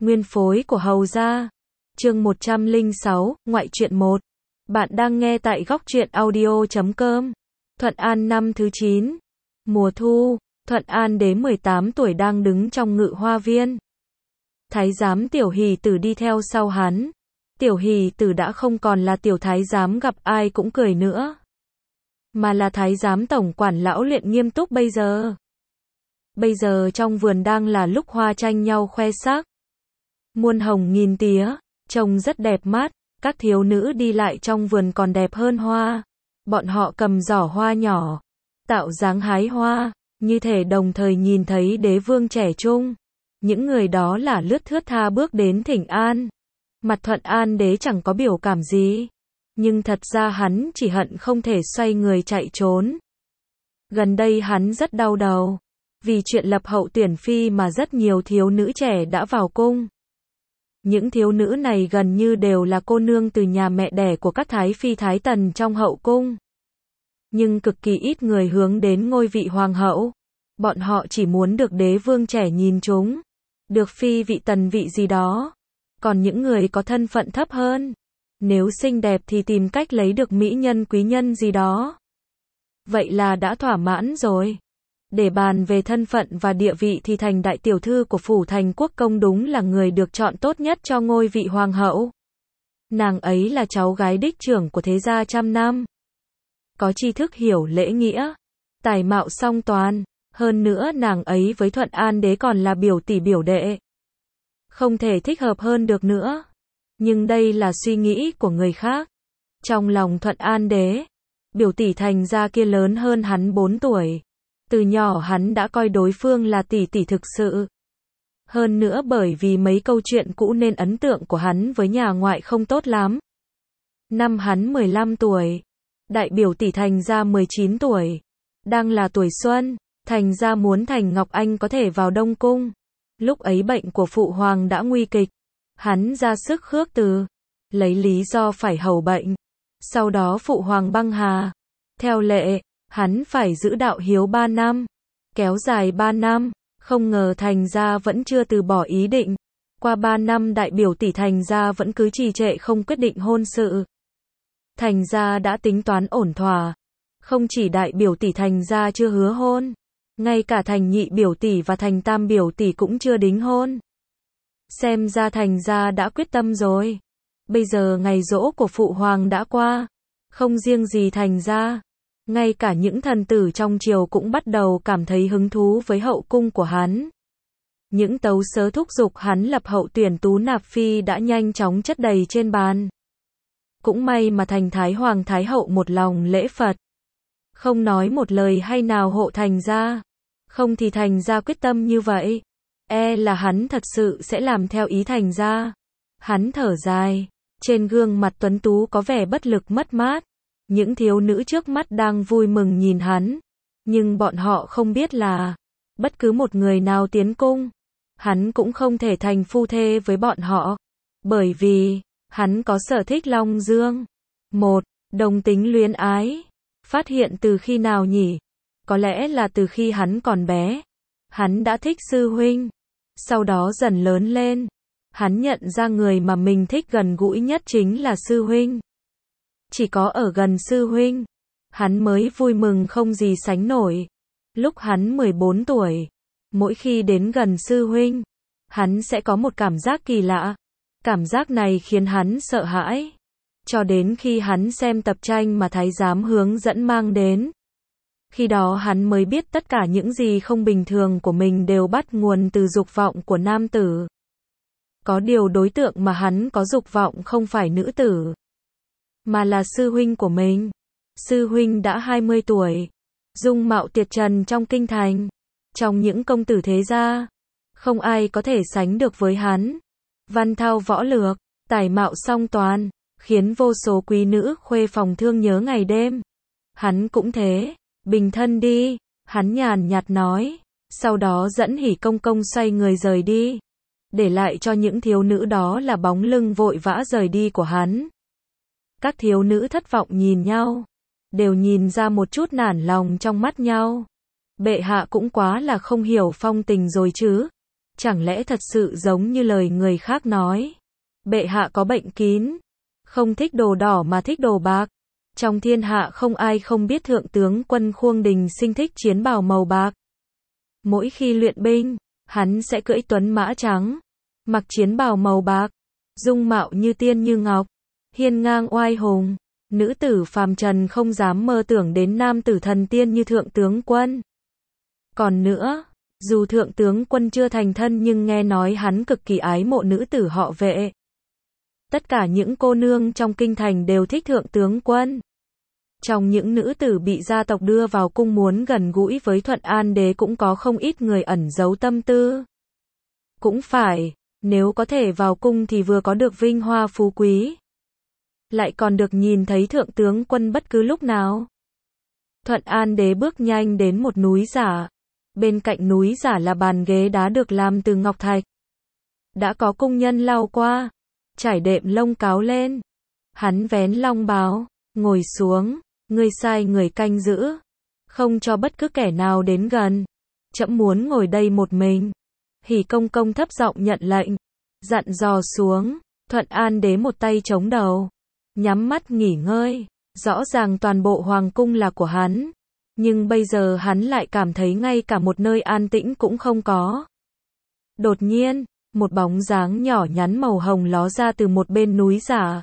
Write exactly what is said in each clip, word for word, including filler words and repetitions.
Nguyên phối của Hầu gia. Chương một trăm lẻ sáu, ngoại truyện một. Bạn đang nghe tại góc truyện audio chấm com. Thuận An năm thứ chín. Mùa thu, Thuận An đế mười tám tuổi đang đứng trong ngự hoa viên. Thái giám Tiểu Hỷ Tử đi theo sau hắn. Tiểu Hỷ Tử đã không còn là tiểu thái giám gặp ai cũng cười nữa, mà là thái giám tổng quản lão luyện nghiêm túc bây giờ. Bây giờ trong vườn đang là lúc hoa tranh nhau khoe sắc. Muôn hồng nghìn tía, trông rất đẹp mắt, các thiếu nữ đi lại trong vườn còn đẹp hơn hoa. Bọn họ cầm giỏ hoa nhỏ, tạo dáng hái hoa, như thể đồng thời nhìn thấy đế vương trẻ trung. Những người đó là lướt thướt tha bước đến thỉnh an. Mặt Thuận An đế chẳng có biểu cảm gì, nhưng thật ra hắn chỉ hận không thể xoay người chạy trốn. Gần đây hắn rất đau đầu, vì chuyện lập hậu tuyển phi mà rất nhiều thiếu nữ trẻ đã vào cung. Những thiếu nữ này gần như đều là cô nương từ nhà mẹ đẻ của các thái phi thái tần trong hậu cung. Nhưng cực kỳ ít người hướng đến ngôi vị hoàng hậu. Bọn họ chỉ muốn được đế vương trẻ nhìn chúng, được phi vị tần vị gì đó. Còn những người có thân phận thấp hơn, nếu xinh đẹp thì tìm cách lấy được mỹ nhân quý nhân gì đó. Vậy là đã thỏa mãn rồi. Để bàn về thân phận và địa vị thì thành đại tiểu thư của phủ Thành Quốc công đúng là người được chọn tốt nhất cho ngôi vị hoàng hậu. Nàng ấy là cháu gái đích trưởng của thế gia trăm năm, có tri thức hiểu lễ nghĩa, tài mạo song toàn, hơn nữa nàng ấy với Thuận An đế còn là biểu tỷ biểu đệ. Không thể thích hợp hơn được nữa. Nhưng đây là suy nghĩ của người khác. Trong lòng Thuận An đế, biểu tỷ Thành gia kia lớn hơn hắn bốn tuổi. Từ nhỏ hắn đã coi đối phương là tỷ tỷ thực sự. Hơn nữa bởi vì mấy câu chuyện cũ nên ấn tượng của hắn với nhà ngoại không tốt lắm. Năm hắn mười lăm tuổi, đại biểu tỷ Thành gia mười chín tuổi. Đang là tuổi xuân, Thành gia muốn Thành Ngọc Anh có thể vào Đông Cung. Lúc ấy bệnh của phụ hoàng đã nguy kịch. Hắn ra sức khước từ, lấy lý do phải hầu bệnh. Sau đó phụ hoàng băng hà. Theo lệ, hắn phải giữ đạo hiếu ba năm. Kéo dài ba năm, không ngờ Thành gia vẫn chưa từ bỏ ý định. Qua ba năm đại biểu tỷ Thành gia vẫn cứ trì trệ không quyết định hôn sự. Thành gia đã tính toán ổn thỏa. Không chỉ đại biểu tỷ Thành gia chưa hứa hôn, ngay cả Thành nhị biểu tỷ và Thành tam biểu tỷ cũng chưa đính hôn. Xem ra Thành gia đã quyết tâm rồi. Bây giờ ngày giỗ của phụ hoàng đã qua. Không riêng gì Thành gia, ngay cả những thần tử trong triều cũng bắt đầu cảm thấy hứng thú với hậu cung của hắn. Những tấu sớ thúc giục hắn lập hậu tuyển tú nạp phi đã nhanh chóng chất đầy trên bàn. Cũng may mà Thành Thái Hoàng Thái Hậu một lòng lễ Phật, không nói một lời hay nào hộ Thành gia. Không thì Thành gia quyết tâm như vậy, e là hắn thật sự sẽ làm theo ý Thành gia. Hắn thở dài, trên gương mặt tuấn tú có vẻ bất lực mất mát. Những thiếu nữ trước mắt đang vui mừng nhìn hắn, nhưng bọn họ không biết là bất cứ một người nào tiến cung, hắn cũng không thể thành phu thê với bọn họ, bởi vì hắn có sở thích long dương. Một, đồng tính luyến ái. Phát hiện từ khi nào nhỉ? Có lẽ là từ khi hắn còn bé. Hắn đã thích sư huynh. Sau đó dần lớn lên, hắn nhận ra người mà mình thích gần gũi nhất chính là sư huynh. Chỉ có ở gần sư huynh, hắn mới vui mừng không gì sánh nổi. Lúc hắn mười bốn tuổi, mỗi khi đến gần sư huynh, hắn sẽ có một cảm giác kỳ lạ. Cảm giác này khiến hắn sợ hãi. Cho đến khi hắn xem tập tranh mà thái giám hướng dẫn mang đến. Khi đó hắn mới biết tất cả những gì không bình thường của mình đều bắt nguồn từ dục vọng của nam tử. Có điều đối tượng mà hắn có dục vọng không phải nữ tử, mà là sư huynh của mình. Sư huynh đã hai mươi tuổi, dung mạo tuyệt trần trong kinh thành. Trong những công tử thế gia, không ai có thể sánh được với hắn. Văn thao võ lược, tài mạo song toàn, khiến vô số quý nữ khuê phòng thương nhớ ngày đêm. Hắn cũng thế. Bình thân đi, hắn nhàn nhạt nói. Sau đó dẫn Hỉ công công xoay người rời đi, để lại cho những thiếu nữ đó là bóng lưng vội vã rời đi của hắn. Các thiếu nữ thất vọng nhìn nhau, đều nhìn ra một chút nản lòng trong mắt nhau. Bệ hạ cũng quá là không hiểu phong tình rồi chứ. Chẳng lẽ thật sự giống như lời người khác nói? Bệ hạ có bệnh kín, không thích đồ đỏ mà thích đồ bạc. Trong thiên hạ không ai không biết thượng tướng quân Khuông Đình Sinh thích chiến bào màu bạc. Mỗi khi luyện binh, hắn sẽ cưỡi tuấn mã trắng, mặc chiến bào màu bạc, dung mạo như tiên như ngọc, hiên ngang oai hùng. Nữ tử phàm trần không dám mơ tưởng đến nam tử thần tiên như thượng tướng quân. Còn nữa, dù thượng tướng quân chưa thành thân nhưng nghe nói hắn cực kỳ ái mộ nữ tử họ Vệ. Tất cả những cô nương trong kinh thành đều thích thượng tướng quân. Trong những nữ tử bị gia tộc đưa vào cung muốn gần gũi với Thuận An Đế cũng có không ít người ẩn giấu tâm tư. Cũng phải, nếu có thể vào cung thì vừa có được vinh hoa phú quý, lại còn được nhìn thấy thượng tướng quân bất cứ lúc nào. Thuận An Đế bước nhanh đến một núi giả. Bên cạnh núi giả là bàn ghế đá được làm từ ngọc thạch. Đã có cung nhân lau qua, trải đệm lông cáo lên. Hắn vén long bào, ngồi xuống, ngươi sai người canh giữ, không cho bất cứ kẻ nào đến gần. Trẫm muốn ngồi đây một mình. Hỉ Công Công thấp giọng nhận lệnh, dặn dò xuống. Thuận An Đế một tay chống đầu, nhắm mắt nghỉ ngơi. Rõ ràng toàn bộ hoàng cung là của hắn, nhưng bây giờ hắn lại cảm thấy ngay cả một nơi an tĩnh cũng không có. Đột nhiên, một bóng dáng nhỏ nhắn màu hồng ló ra từ một bên núi giả.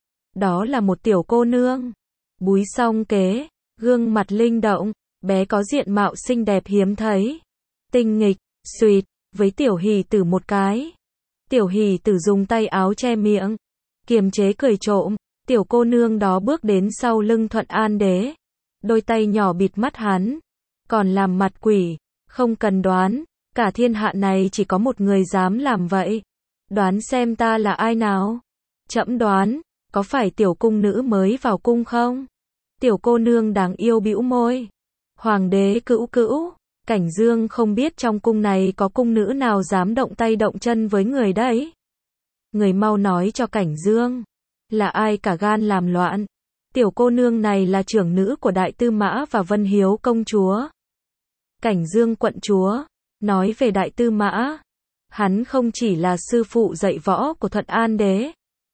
Đó là một tiểu cô nương, búi song kế, gương mặt linh động, bé có diện mạo xinh đẹp hiếm thấy. Tinh nghịch, xuỵt, với Tiểu Hỷ Tử một cái. Tiểu Hỷ Tử dùng tay áo che miệng, kiềm chế cười trộm. Tiểu cô nương đó bước đến sau lưng Thuận An Đế, đôi tay nhỏ bịt mắt hắn, còn làm mặt quỷ. Không cần đoán, cả thiên hạ này chỉ có một người dám làm vậy. Đoán xem ta là ai nào? Trẫm đoán, có phải tiểu cung nữ mới vào cung không? Tiểu cô nương đáng yêu bĩu môi. Hoàng đế cữu cữu, Cảnh Dương không biết trong cung này có cung nữ nào dám động tay động chân với người đấy. Người mau nói cho Cảnh Dương, là ai cả gan làm loạn. Tiểu cô nương này là trưởng nữ của Đại Tư Mã và Vân Hiếu công chúa. Cảnh Dương quận chúa, nói về Đại Tư Mã, hắn không chỉ là sư phụ dạy võ của Thuận An Đế,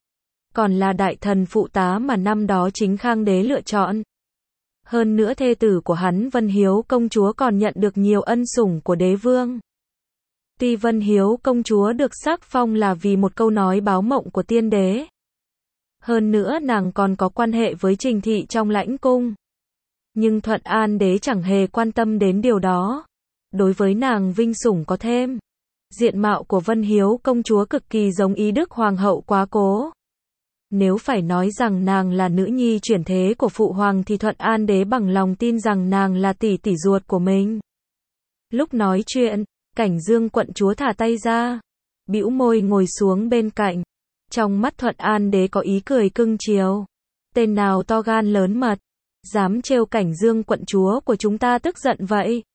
còn là đại thần phụ tá mà năm đó chính Khang Đế lựa chọn. Hơn nữa thê tử của hắn Vân Hiếu công chúa còn nhận được nhiều ân sủng của đế vương. Tuy Vân Hiếu công chúa được sắc phong là vì một câu nói báo mộng của tiên đế. Hơn nữa nàng còn có quan hệ với Trình Thị trong lãnh cung. Nhưng Thuận An Đế chẳng hề quan tâm đến điều đó. Đối với nàng vinh sủng có thêm. Diện mạo của Vân Hiếu công chúa cực kỳ giống Ý Đức Hoàng hậu quá cố. Nếu phải nói rằng nàng là nữ nhi chuyển thế của Phụ Hoàng thì Thuận An Đế bằng lòng tin rằng nàng là tỷ tỷ ruột của mình. Lúc nói chuyện, Cảnh Dương quận chúa thả tay ra, bĩu môi ngồi xuống bên cạnh. Trong mắt Thuận An Đế có ý cười cưng chiều. Tên nào to gan lớn mật, dám trêu Cảnh Dương quận chúa của chúng ta tức giận vậy?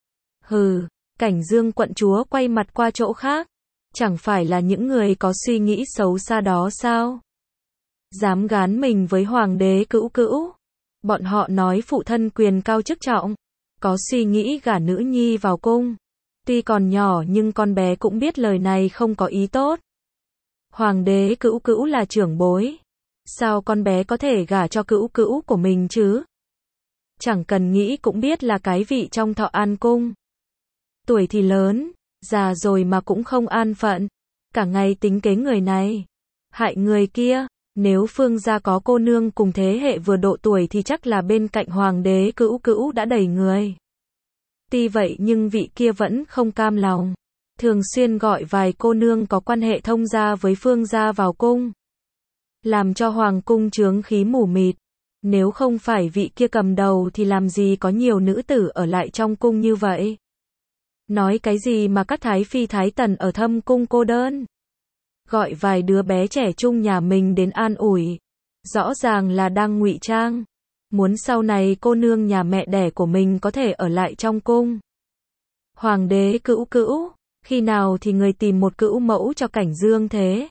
Hừ, Cảnh Dương quận chúa quay mặt qua chỗ khác. Chẳng phải là những người có suy nghĩ xấu xa đó sao? Dám gán mình với hoàng đế cữu cữu. Bọn họ nói phụ thân quyền cao chức trọng, có suy nghĩ gả nữ nhi vào cung. Tuy còn nhỏ nhưng con bé cũng biết lời này không có ý tốt. Hoàng đế cữu cữu là trưởng bối. Sao con bé có thể gả cho cữu cữu của mình chứ? Chẳng cần nghĩ cũng biết là cái vị trong Thọ An cung. Tuổi thì lớn, già rồi mà cũng không an phận. Cả ngày tính kế người này, hại người kia. Nếu Phương gia có cô nương cùng thế hệ vừa độ tuổi thì chắc là bên cạnh hoàng đế cữu cữu đã đầy người. Tuy vậy nhưng vị kia vẫn không cam lòng. Thường xuyên gọi vài cô nương có quan hệ thông gia với Phương gia vào cung. Làm cho hoàng cung chướng khí mù mịt. Nếu không phải vị kia cầm đầu thì làm gì có nhiều nữ tử ở lại trong cung như vậy. Nói cái gì mà các thái phi thái tần ở thâm cung cô đơn. Gọi vài đứa bé trẻ trung nhà mình đến an ủi. Rõ ràng là đang ngụy trang. Muốn sau này cô nương nhà mẹ đẻ của mình có thể ở lại trong cung. Hoàng đế cữu cữu, khi nào thì người tìm một cữu mẫu cho Cảnh Dương thế?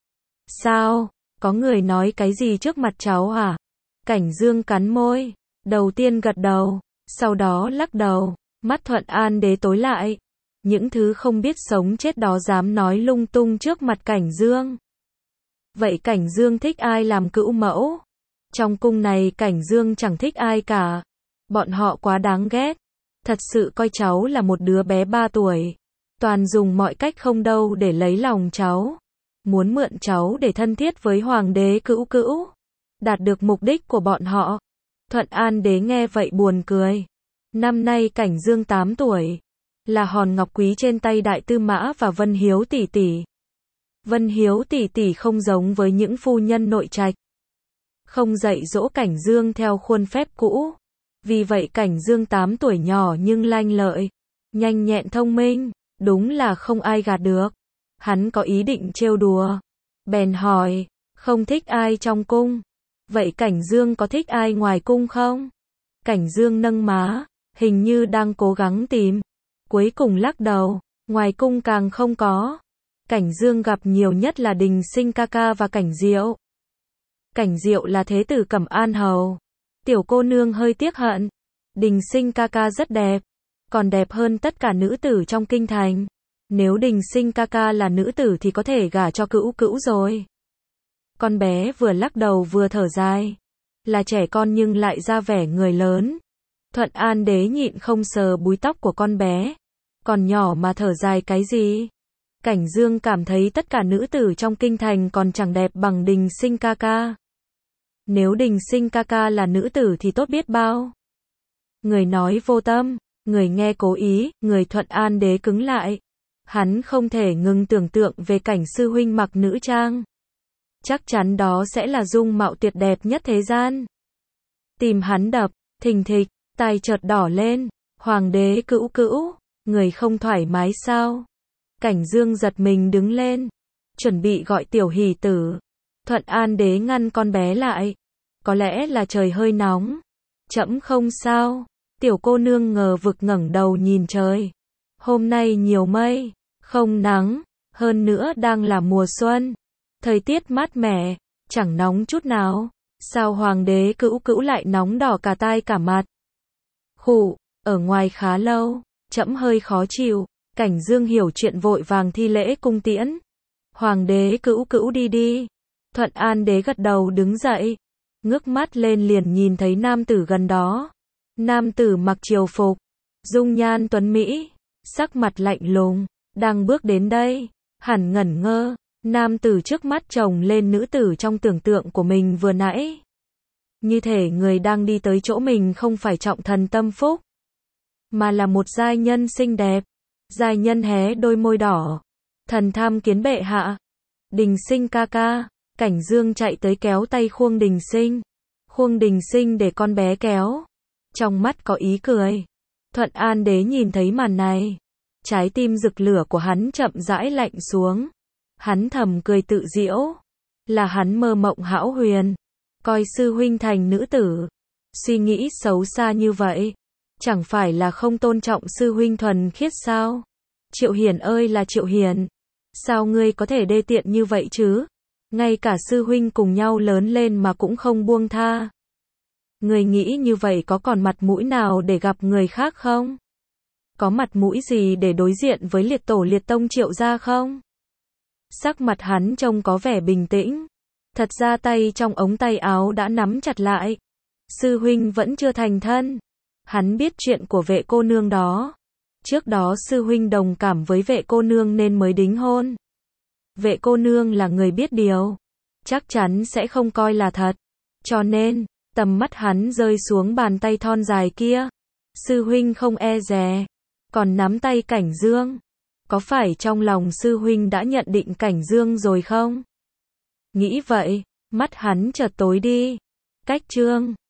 Sao? Có người nói cái gì trước mặt cháu hả? Cảnh Dương cắn môi, đầu tiên gật đầu, sau đó lắc đầu, mắt Thuận An Đế tối lại. những thứ không biết sống chết đó dám nói lung tung trước mặt Cảnh Dương. Vậy Cảnh Dương thích ai làm cữu mẫu? Trong cung này Cảnh Dương chẳng thích ai cả. Bọn họ quá đáng ghét. Thật sự coi cháu là một đứa bé ba tuổi. Toàn dùng mọi cách không đâu để lấy lòng cháu. Muốn mượn cháu để thân thiết với hoàng đế cữu cữu. Đạt được mục đích của bọn họ. Thuận An đế nghe vậy buồn cười. Năm nay Cảnh Dương tám tuổi. Là hòn ngọc quý trên tay Đại Tư Mã và Vân Hiếu tỷ tỷ. Vân Hiếu tỷ tỷ không giống với những phu nhân nội trạch. Không dạy dỗ Cảnh Dương theo khuôn phép cũ. Vì vậy Cảnh Dương tám tuổi nhỏ nhưng lanh lợi, nhanh nhẹn thông minh, đúng là không ai gạt được. Hắn có ý định trêu đùa. Bèn hỏi, không thích ai trong cung. Vậy Cảnh Dương có thích ai ngoài cung không? Cảnh Dương nâng má, hình như đang cố gắng tìm. Cuối cùng lắc đầu, ngoài cung càng không có. Cảnh Dương gặp nhiều nhất là Đình Sinh ca ca và Cảnh Diệu. Cảnh Diệu là thế tử Cẩm An hầu. Tiểu cô nương hơi tiếc hận. Đình Sinh ca ca rất đẹp. Còn đẹp hơn tất cả nữ tử trong kinh thành. Nếu Đình Sinh ca ca là nữ tử thì có thể gả cho cữu cữu rồi. Con bé vừa lắc đầu vừa thở dài. Là trẻ con nhưng lại ra vẻ người lớn. Thuận An đế nhịn không sờ búi tóc của con bé. Còn nhỏ mà thở dài cái gì? Cảnh Dương cảm thấy tất cả nữ tử trong kinh thành còn chẳng đẹp bằng Đình Sinh ca ca. Nếu Đình Sinh ca ca là nữ tử thì tốt biết bao. Người nói vô tâm, người nghe cố ý, người Thuận An đế cứng lại. Hắn không thể ngừng tưởng tượng về cảnh sư huynh mặc nữ trang. Chắc chắn đó sẽ là dung mạo tuyệt đẹp nhất thế gian. Tim hắn đập, thình thịch, tai chợt đỏ lên. Hoàng đế cữu cữu, người không thoải mái sao? Cảnh Dương giật mình đứng lên, chuẩn bị gọi Tiểu Hỷ tử. Thuận An đế ngăn con bé lại. Có lẽ là trời hơi nóng. Trẫm không sao. Tiểu cô nương ngờ vực ngẩng đầu nhìn trời. Hôm nay nhiều mây, không nắng, hơn nữa đang là mùa xuân. Thời tiết mát mẻ, chẳng nóng chút nào. Sao hoàng đế cữu cữu lại nóng đỏ cả tai cả mặt? Khụ, ở ngoài khá lâu, trẫm hơi khó chịu. Cảnh Dương hiểu chuyện vội vàng thi lễ cung tiễn. Hoàng đế cữu cữu đi đi. Thuận An đế gật đầu đứng dậy. Ngước mắt lên liền nhìn thấy nam tử gần đó. Nam tử mặc triều phục, dung nhan tuấn mỹ, sắc mặt lạnh lùng, đang bước đến đây. Hẳn ngẩn ngơ, nam tử trước mắt chồng lên nữ tử trong tưởng tượng của mình vừa nãy. Như thể người đang đi tới chỗ mình không phải Trọng Thần Tâm Phúc, mà là một giai nhân xinh đẹp. Giai nhân hé đôi môi đỏ. Thần tham kiến bệ hạ. Đình Sinh ca ca. Cảnh Dương chạy tới kéo tay Khuông Đình Sinh. Khuông Đình Sinh để con bé kéo. Trong mắt có ý cười. Thuận An đế nhìn thấy màn này. Trái tim rực lửa của hắn chậm rãi lạnh xuống. Hắn thầm cười tự giễu. Là hắn mơ mộng hão huyền. Coi sư huynh thành nữ tử. Suy nghĩ xấu xa như vậy. Chẳng phải là không tôn trọng sư huynh thuần khiết sao? Triệu Hiền ơi là Triệu Hiền. Sao ngươi có thể đê tiện như vậy chứ? Ngay cả sư huynh cùng nhau lớn lên mà cũng không buông tha. Ngươi nghĩ như vậy có còn mặt mũi nào để gặp người khác không? Có mặt mũi gì để đối diện với liệt tổ liệt tông Triệu gia không? Sắc mặt hắn trông có vẻ bình tĩnh. Thật ra tay trong ống tay áo đã nắm chặt lại. Sư huynh vẫn chưa thành thân. Hắn biết chuyện của vệ cô nương đó. Trước đó sư huynh đồng cảm với vệ cô nương nên mới đính hôn. Vệ cô nương là người biết điều. Chắc chắn sẽ không coi là thật. Cho nên, tầm mắt hắn rơi xuống bàn tay thon dài kia. Sư huynh không e dè. Còn nắm tay Cảnh Dương. Có phải trong lòng sư huynh đã nhận định Cảnh Dương rồi không? Nghĩ vậy, mắt hắn chợt tối đi. Cách chương